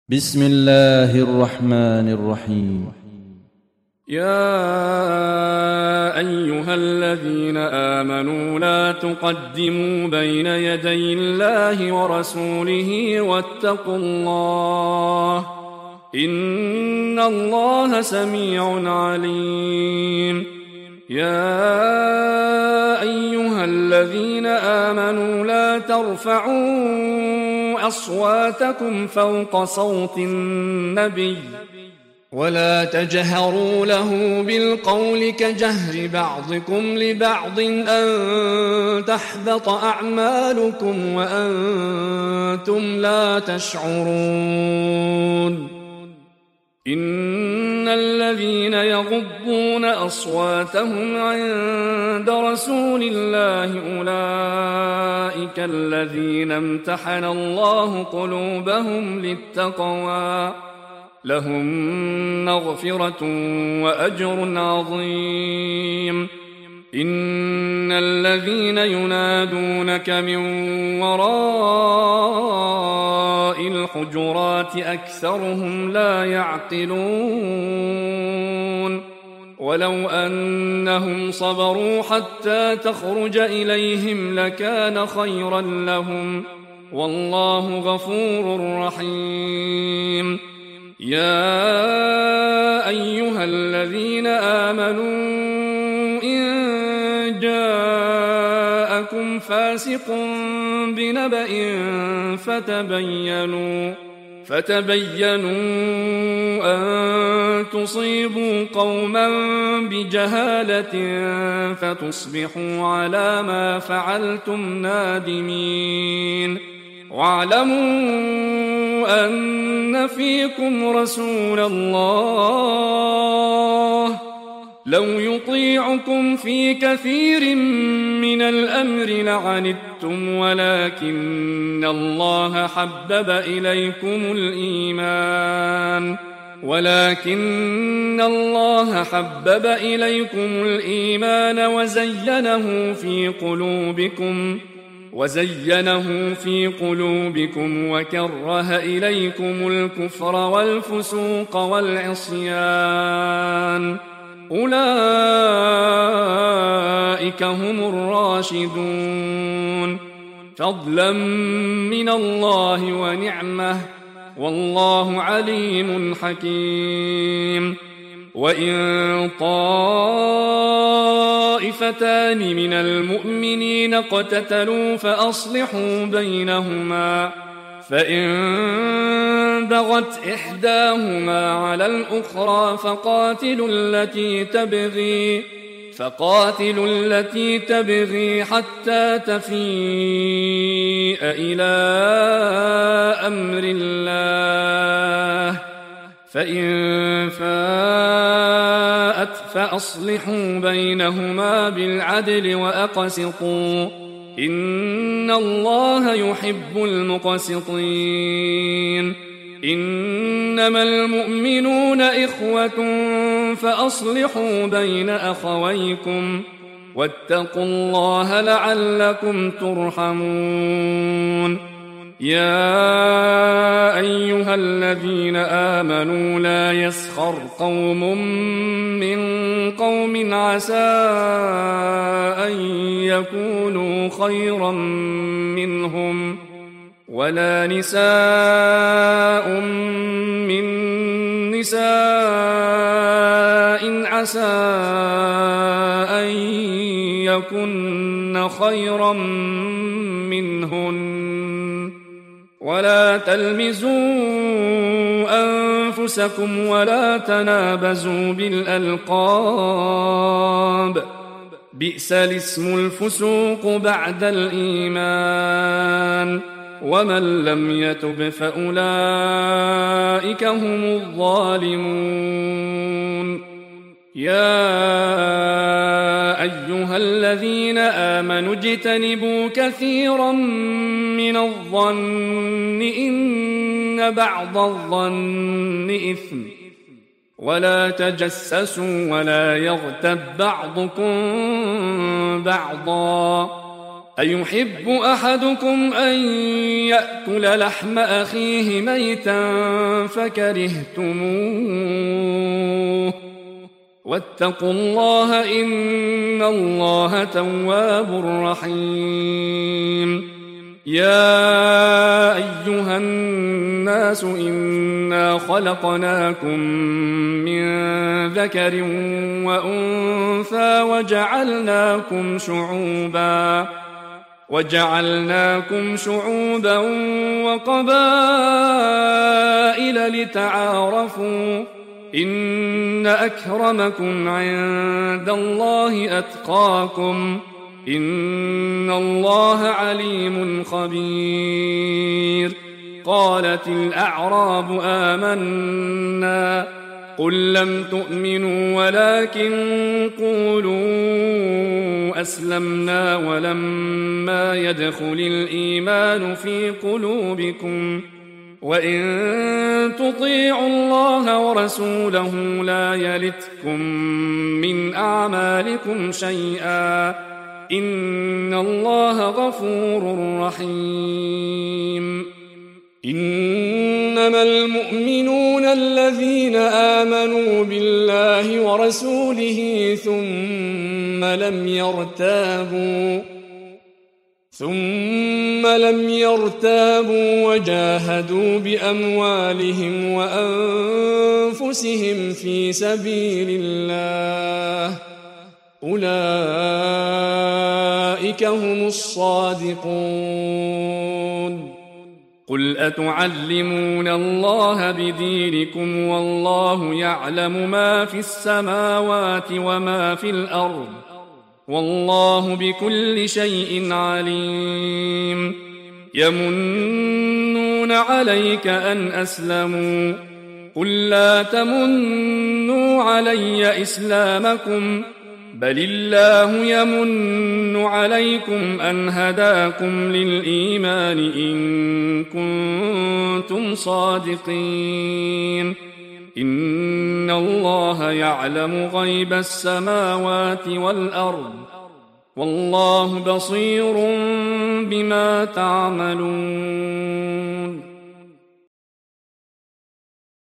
بسم الله الرحمن الرحيم. يا أيها الذين آمنوا لا تقدموا بين يدي الله ورسوله واتقوا الله إن الله سميع عليم. يا أيها الذين آمنوا لا ترفعوا أصواتكم فوق صوت النبي ولا تجهروا له بالقول كجهر بعضكم لبعض أن تحبط أعمالكم وأنتم لا تشعرون. إن الذين يغضون أصواتهم عند رسول الله أولئك الذين امتحن الله قلوبهم للتقوى لهم مغفرة وأجر عظيم. إن الذين ينادونك من وراء الحجرات أكثرهم لا يعقلون. ولو أنهم صبروا حتى تخرج إليهم لكان خيرا لهم والله غفور رحيم. يا أيها الذين آمنوا إن جاءكم فاسق بنبأ فتبينوا أن تصيبوا قوما بجهالة فتصبحوا على ما فعلتم نادمين. واعلموا أن فيكم رسول الله لو يطيعكم في كثير من الأمر لعنتم ولكن الله حبب إليكم الإيمان وزينه في قلوبكم وكره إليكم الكفر والفسوق والعصيان أولئك هم الراشدون فضلا من الله ونعمة والله عليم حكيم. وإن طائفتان من المؤمنين اقتتلوا فأصلحوا بينهما فإن بغت إحداهما على الأخرى فقاتلوا التي تبغي حتى تفيء إلى أمر الله فإن فاءت فأصلحوا بينهما بالعدل وأقسطوا إن الله يحب المقسطين. إنما المؤمنون إخوة فأصلحوا بين أخويكم واتقوا الله لعلكم ترحمون. يا أيها الذين آمنوا لا يسخر قوم من قوم عسى أن يكونوا خيرا منهم ولا نساء من نساء عسى أن يكن خيرا منهن ولا تلمزوا أنفسكم ولا تنابزوا بالألقاب بئس الاسم الفسوق بعد الإيمان ومن لم يتب فأولئك هم الظالمون. يا أيها الذين آمنوا اجتنبوا كثيرا من الظن إن بعض الظن إثم ولا تجسسوا ولا يغتب بعضكم بعضا أيحب أحدكم أن يأكل لحم أخيه ميتا فكرهتموه واتقوا الله إن الله تواب رحيم يا أيها الناس إنا خلقناكم من ذكر وأنثى وجعلناكم شعوبا وقبائل لتعارفوا إن أكرمكم عند الله أتقاكم إن الله عليم خبير قالت الأعراب آمنا قل لم تؤمنوا ولكن قولوا أسلمنا ولما يدخل الإيمان في قلوبكم وإن تطيعوا الله ورسوله لا يلتكم من أعمالكم شيئا إن الله غفور رحيم إنما المؤمنون الذين آمنوا بالله ورسوله ثم لم يرتابوا وجاهدوا بأموالهم وأنفسهم في سبيل الله أولئك هم الصادقون قل أتعلمون الله بدينكم والله يعلم ما في السماوات وما في الأرض والله بكل شيء عليم يمنون عليك أن أسلموا قل لا تمنوا علي إسلامكم بل الله يمن عليكم أن هداكم للإيمان إن كنتم صادقين إن الله يعلم غيب السماوات والأرض والله بصير بما تعملون